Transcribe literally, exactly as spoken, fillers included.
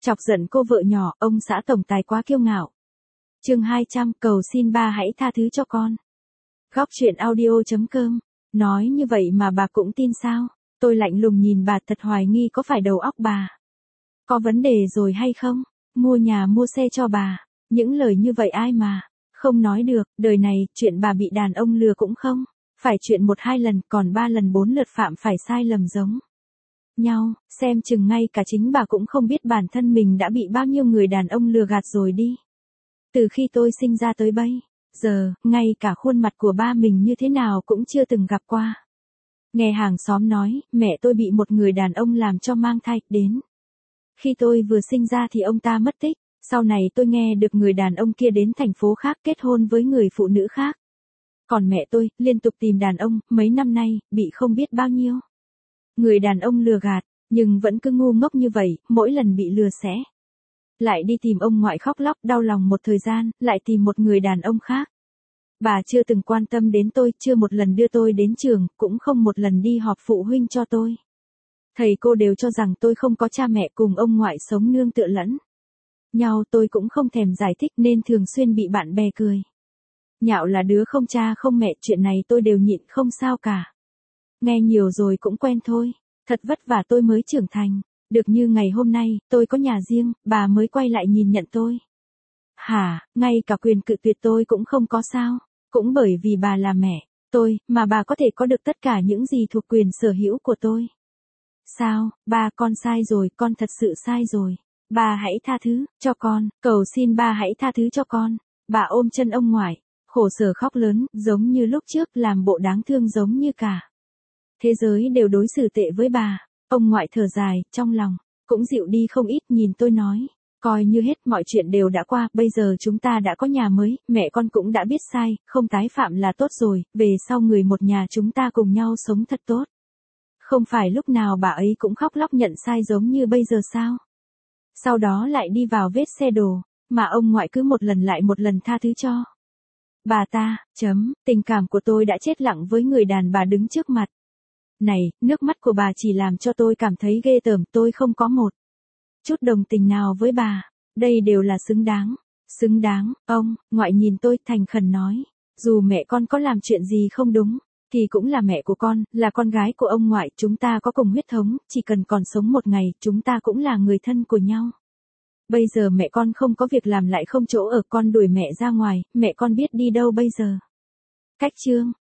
Chọc giận cô vợ nhỏ, ông xã tổng tài quá kiêu ngạo. Chương hai trăm, cầu xin ba hãy tha thứ cho con. Góc truyện audio chấm com. Nói như vậy mà bà cũng tin sao? Tôi lạnh lùng nhìn bà, thật hoài nghi có phải đầu óc bà có vấn đề rồi hay không? Mua nhà mua xe cho bà. Những lời như vậy ai mà không nói được, đời này, chuyện bà bị đàn ông lừa cũng không phải chuyện một hai lần, còn ba lần bốn lượt phạm phải sai lầm giống nhau, xem chừng ngay cả chính bà cũng không biết bản thân mình đã bị bao nhiêu người đàn ông lừa gạt rồi đi. Từ khi tôi sinh ra tới bây giờ, ngay cả khuôn mặt của ba mình như thế nào cũng chưa từng gặp qua. Nghe hàng xóm nói, mẹ tôi bị một người đàn ông làm cho mang thai, đến khi tôi vừa sinh ra thì ông ta mất tích. Sau này tôi nghe được người đàn ông kia đến thành phố khác kết hôn với người phụ nữ khác. Còn mẹ tôi, liên tục tìm đàn ông, mấy năm nay, bị không biết bao nhiêu người đàn ông lừa gạt, nhưng vẫn cứ ngu ngốc như vậy, mỗi lần bị lừa sẽ lại đi tìm ông ngoại khóc lóc đau lòng một thời gian, lại tìm một người đàn ông khác. Bà chưa từng quan tâm đến tôi, chưa một lần đưa tôi đến trường, cũng không một lần đi họp phụ huynh cho tôi. Thầy cô đều cho rằng tôi không có cha mẹ, cùng ông ngoại sống nương tựa lẫn nhau, tôi cũng không thèm giải thích nên thường xuyên bị bạn bè cười nhạo là đứa không cha không mẹ, chuyện này tôi đều nhịn không sao cả. Nghe nhiều rồi cũng quen thôi, thật vất vả tôi mới trưởng thành, được như ngày hôm nay, tôi có nhà riêng, bà mới quay lại nhìn nhận tôi. Hả, ngay cả quyền cự tuyệt tôi cũng không có sao, cũng bởi vì bà là mẹ tôi, mà bà có thể có được tất cả những gì thuộc quyền sở hữu của tôi. Sao, ba, con sai rồi, con thật sự sai rồi. Ba hãy tha thứ cho con, cầu xin ba hãy tha thứ cho con. Bà ôm chân ông ngoại, khổ sở khóc lớn, giống như lúc trước, làm bộ đáng thương giống như cả thế giới đều đối xử tệ với bà. Ông ngoại thở dài, trong lòng cũng dịu đi không ít, nhìn tôi nói, coi như hết mọi chuyện đều đã qua, bây giờ chúng ta đã có nhà mới, mẹ con cũng đã biết sai, không tái phạm là tốt rồi, về sau người một nhà chúng ta cùng nhau sống thật tốt. Không phải lúc nào bà ấy cũng khóc lóc nhận sai giống như bây giờ sao? Sau đó lại đi vào vết xe đổ, mà ông ngoại cứ một lần lại một lần tha thứ cho bà ta, chấm, tình cảm của tôi đã chết lặng với người đàn bà đứng trước mặt này, nước mắt của bà chỉ làm cho tôi cảm thấy ghê tởm, tôi không có một chút đồng tình nào với bà, đây đều là xứng đáng, xứng đáng. Ông ngoại nhìn tôi thành khẩn nói, dù mẹ con có làm chuyện gì không đúng, thì cũng là mẹ của con, là con gái của ông ngoại, chúng ta có cùng huyết thống, chỉ cần còn sống một ngày, chúng ta cũng là người thân của nhau. Bây giờ mẹ con không có việc làm lại không chỗ ở, con đuổi mẹ ra ngoài, mẹ con biết đi đâu bây giờ? Cách chương